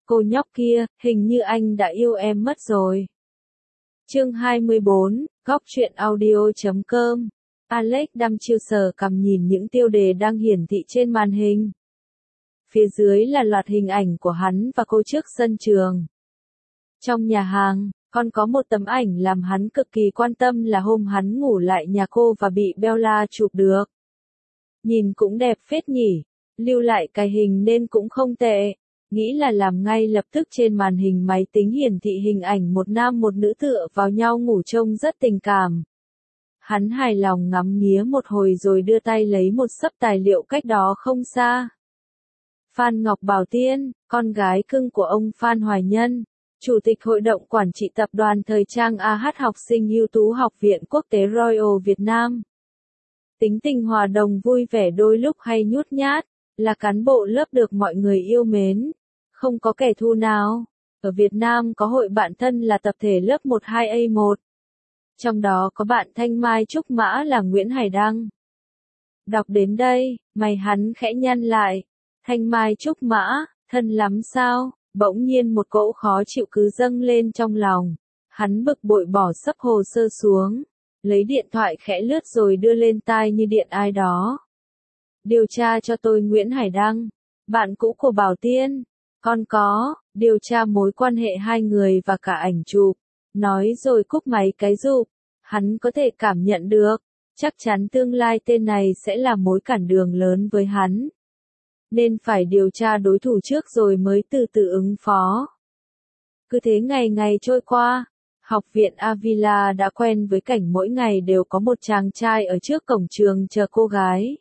Cô nhóc kia, hình như anh đã yêu em mất rồi. Chương 24, góc truyện audio.com. Alex đăm chiêu sờ cằm nhìn những tiêu đề đang hiển thị trên màn hình. Phía dưới là loạt hình ảnh của hắn và cô trước sân trường. Trong nhà hàng, còn có một tấm ảnh làm hắn cực kỳ quan tâm là hôm hắn ngủ lại nhà cô và bị Bella chụp được. Nhìn cũng đẹp phết nhỉ, lưu lại cái hình nên cũng không tệ. Nghĩ là làm ngay lập tức trên màn hình máy tính hiển thị hình ảnh một nam một nữ tựa vào nhau ngủ trông rất tình cảm. Hắn hài lòng ngắm nghía một hồi rồi đưa tay lấy một xấp tài liệu cách đó không xa. Phan Ngọc Bảo Tiên, con gái cưng của ông Phan Hoài Nhân, Chủ tịch Hội đồng Quản trị Tập đoàn Thời trang AH, học sinh ưu tú Học viện Quốc tế Royal Việt Nam. Tính tình hòa đồng vui vẻ đôi lúc hay nhút nhát, là cán bộ lớp được mọi người yêu mến, không có kẻ thù nào. Ở Việt Nam có hội bạn thân là tập thể lớp 12A1. Trong đó có bạn Thanh Mai Trúc Mã là Nguyễn Hải Đăng. Đọc đến đây, mày hắn khẽ nhăn lại. Thanh Mai Trúc Mã, thân lắm sao? Bỗng nhiên một cỗ khó chịu cứ dâng lên trong lòng. Hắn bực bội bỏ xấp hồ sơ xuống, lấy điện thoại khẽ lướt rồi đưa lên tai như điện ai đó. Điều tra cho tôi Nguyễn Hải Đăng, bạn cũ của Bảo Tiên. Con có, điều tra mối quan hệ hai người và cả ảnh chụp. Nói rồi cúp máy cái rụp. Hắn có thể cảm nhận được, chắc chắn tương lai tên này sẽ là mối cản đường lớn với hắn. Nên phải điều tra đối thủ trước rồi mới từ từ ứng phó. Cứ thế ngày ngày trôi qua, học viện Avila đã quen với cảnh mỗi ngày đều có một chàng trai ở trước cổng trường chờ cô gái.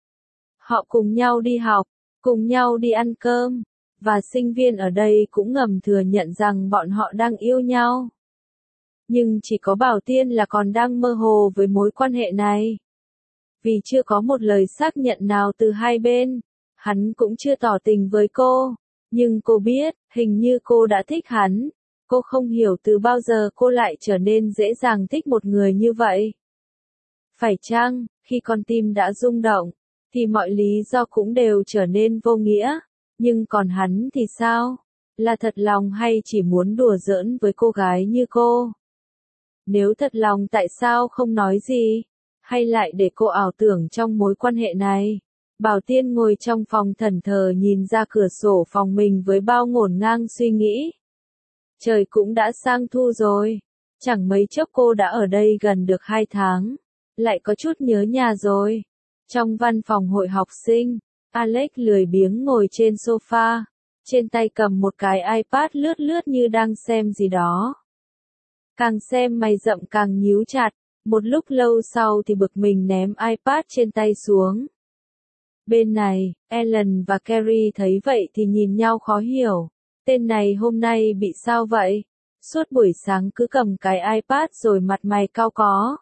Họ cùng nhau đi học, cùng nhau đi ăn cơm, và sinh viên ở đây cũng ngầm thừa nhận rằng bọn họ đang yêu nhau. Nhưng chỉ có Bảo Tiên là còn đang mơ hồ với mối quan hệ này. Vì chưa có một lời xác nhận nào từ hai bên, hắn cũng chưa tỏ tình với cô. Nhưng cô biết, hình như cô đã thích hắn. Cô không hiểu từ bao giờ cô lại trở nên dễ dàng thích một người như vậy. Phải chăng, khi con tim đã rung động, thì mọi lý do cũng đều trở nên vô nghĩa. Nhưng còn hắn thì sao? Là thật lòng hay chỉ muốn đùa giỡn với cô gái như cô? Nếu thật lòng tại sao không nói gì? Hay lại để cô ảo tưởng trong mối quan hệ này? Bảo Tiên ngồi trong phòng thẫn thờ nhìn ra cửa sổ phòng mình với bao ngổn ngang suy nghĩ. Trời cũng đã sang thu rồi. Chẳng mấy chốc cô đã ở đây gần được 2 tháng. Lại có chút nhớ nhà rồi. Trong văn phòng hội học sinh, Alex lười biếng ngồi trên sofa. Trên tay cầm một cái iPad lướt lướt như đang xem gì đó. Càng xem mày rậm càng nhíu chặt. Một lúc lâu sau thì bực mình ném iPad trên tay xuống. Bên này, Ellen và Carrie thấy vậy thì nhìn nhau khó hiểu. Tên này hôm nay bị sao vậy? Suốt buổi sáng cứ cầm cái iPad rồi mặt mày cau có.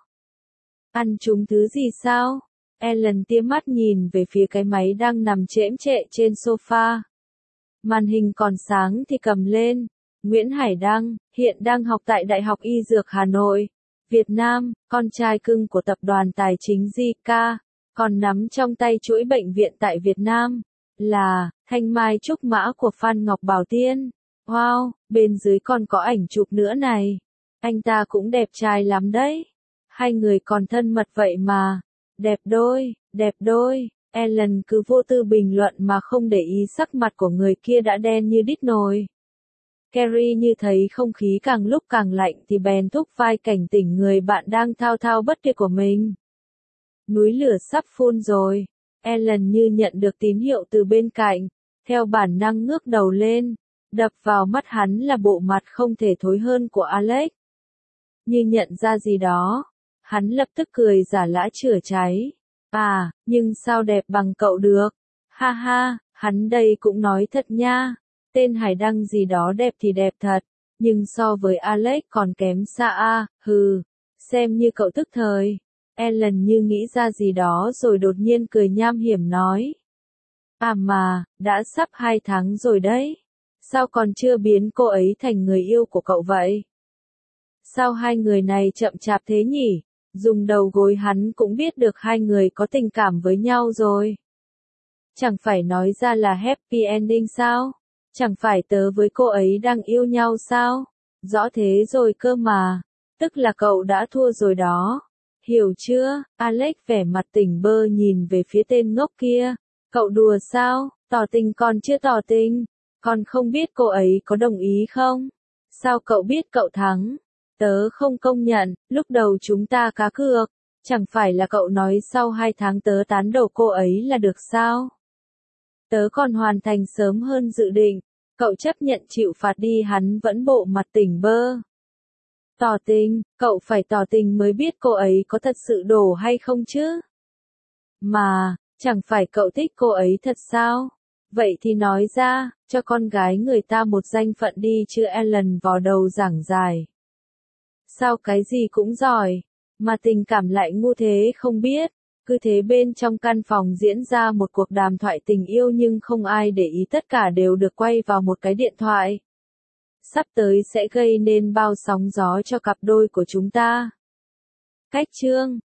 Ăn trúng thứ gì sao? Ellen tia mắt nhìn về phía cái máy đang nằm chễm chệ trên sofa. Màn hình còn sáng thì cầm lên. Nguyễn Hải Đăng, hiện đang học tại Đại học Y Dược Hà Nội, Việt Nam, con trai cưng của tập đoàn tài chính JK, còn nắm trong tay chuỗi bệnh viện tại Việt Nam, là Thanh Mai Trúc Mã của Phan Ngọc Bảo Tiên. Wow, bên dưới còn có ảnh chụp nữa này. Anh ta cũng đẹp trai lắm đấy. Hai người còn thân mật vậy mà. Đẹp đôi, đẹp đôi. Ellen cứ vô tư bình luận mà không để ý sắc mặt của người kia đã đen như đít nồi. Carrie như thấy không khí càng lúc càng lạnh thì bèn thúc vai cảnh tỉnh người bạn đang thao thao bất tuyệt của mình. Núi lửa sắp phun rồi. Ellen như nhận được tín hiệu từ bên cạnh, theo bản năng ngước đầu lên, đập vào mắt hắn là bộ mặt không thể thối hơn của Alex. Như nhận ra gì đó, hắn lập tức cười giả lã chửa cháy. À, nhưng sao đẹp bằng cậu được? Ha ha, hắn đây cũng nói thật nha. Tên Hải Đăng gì đó đẹp thì đẹp thật, nhưng so với Alex còn kém xa a, hừ, xem như cậu tức thời. Ellen như nghĩ ra gì đó rồi đột nhiên cười nham hiểm nói. À mà, đã sắp 2 tháng rồi đấy. Sao còn chưa biến cô ấy thành người yêu của cậu vậy? Sao hai người này chậm chạp thế nhỉ? Dùng đầu gối hắn cũng biết được hai người có tình cảm với nhau rồi. Chẳng phải nói ra là happy ending sao? Chẳng phải tớ với cô ấy đang yêu nhau sao? Rõ thế rồi cơ mà. Tức là cậu đã thua rồi đó. Hiểu chưa? Alex vẻ mặt tỉnh bơ nhìn về phía tên ngốc kia. Cậu đùa sao? Tỏ tình còn chưa tỏ tình. Còn không biết cô ấy có đồng ý không? Sao cậu biết cậu thắng? Tớ không công nhận, lúc đầu chúng ta cá cược. Chẳng phải là cậu nói sau 2 tháng tớ tán đổ cô ấy là được sao? Tớ còn hoàn thành sớm hơn dự định. Cậu chấp nhận chịu phạt đi, hắn vẫn bộ mặt tỉnh bơ. Tỏ tình, cậu phải tỏ tình mới biết cô ấy có thật sự đổ hay không chứ? Mà, chẳng phải cậu thích cô ấy thật sao? Vậy thì nói ra, cho con gái người ta một danh phận đi chứ. Ellen vò đầu giảng giải. Sao cái gì cũng giỏi, mà tình cảm lại ngu thế không biết. Cứ thế bên trong căn phòng diễn ra một cuộc đàm thoại tình yêu nhưng không ai để ý, tất cả đều được quay vào một cái điện thoại. Sắp tới sẽ gây nên bao sóng gió cho cặp đôi của chúng ta. Cách chương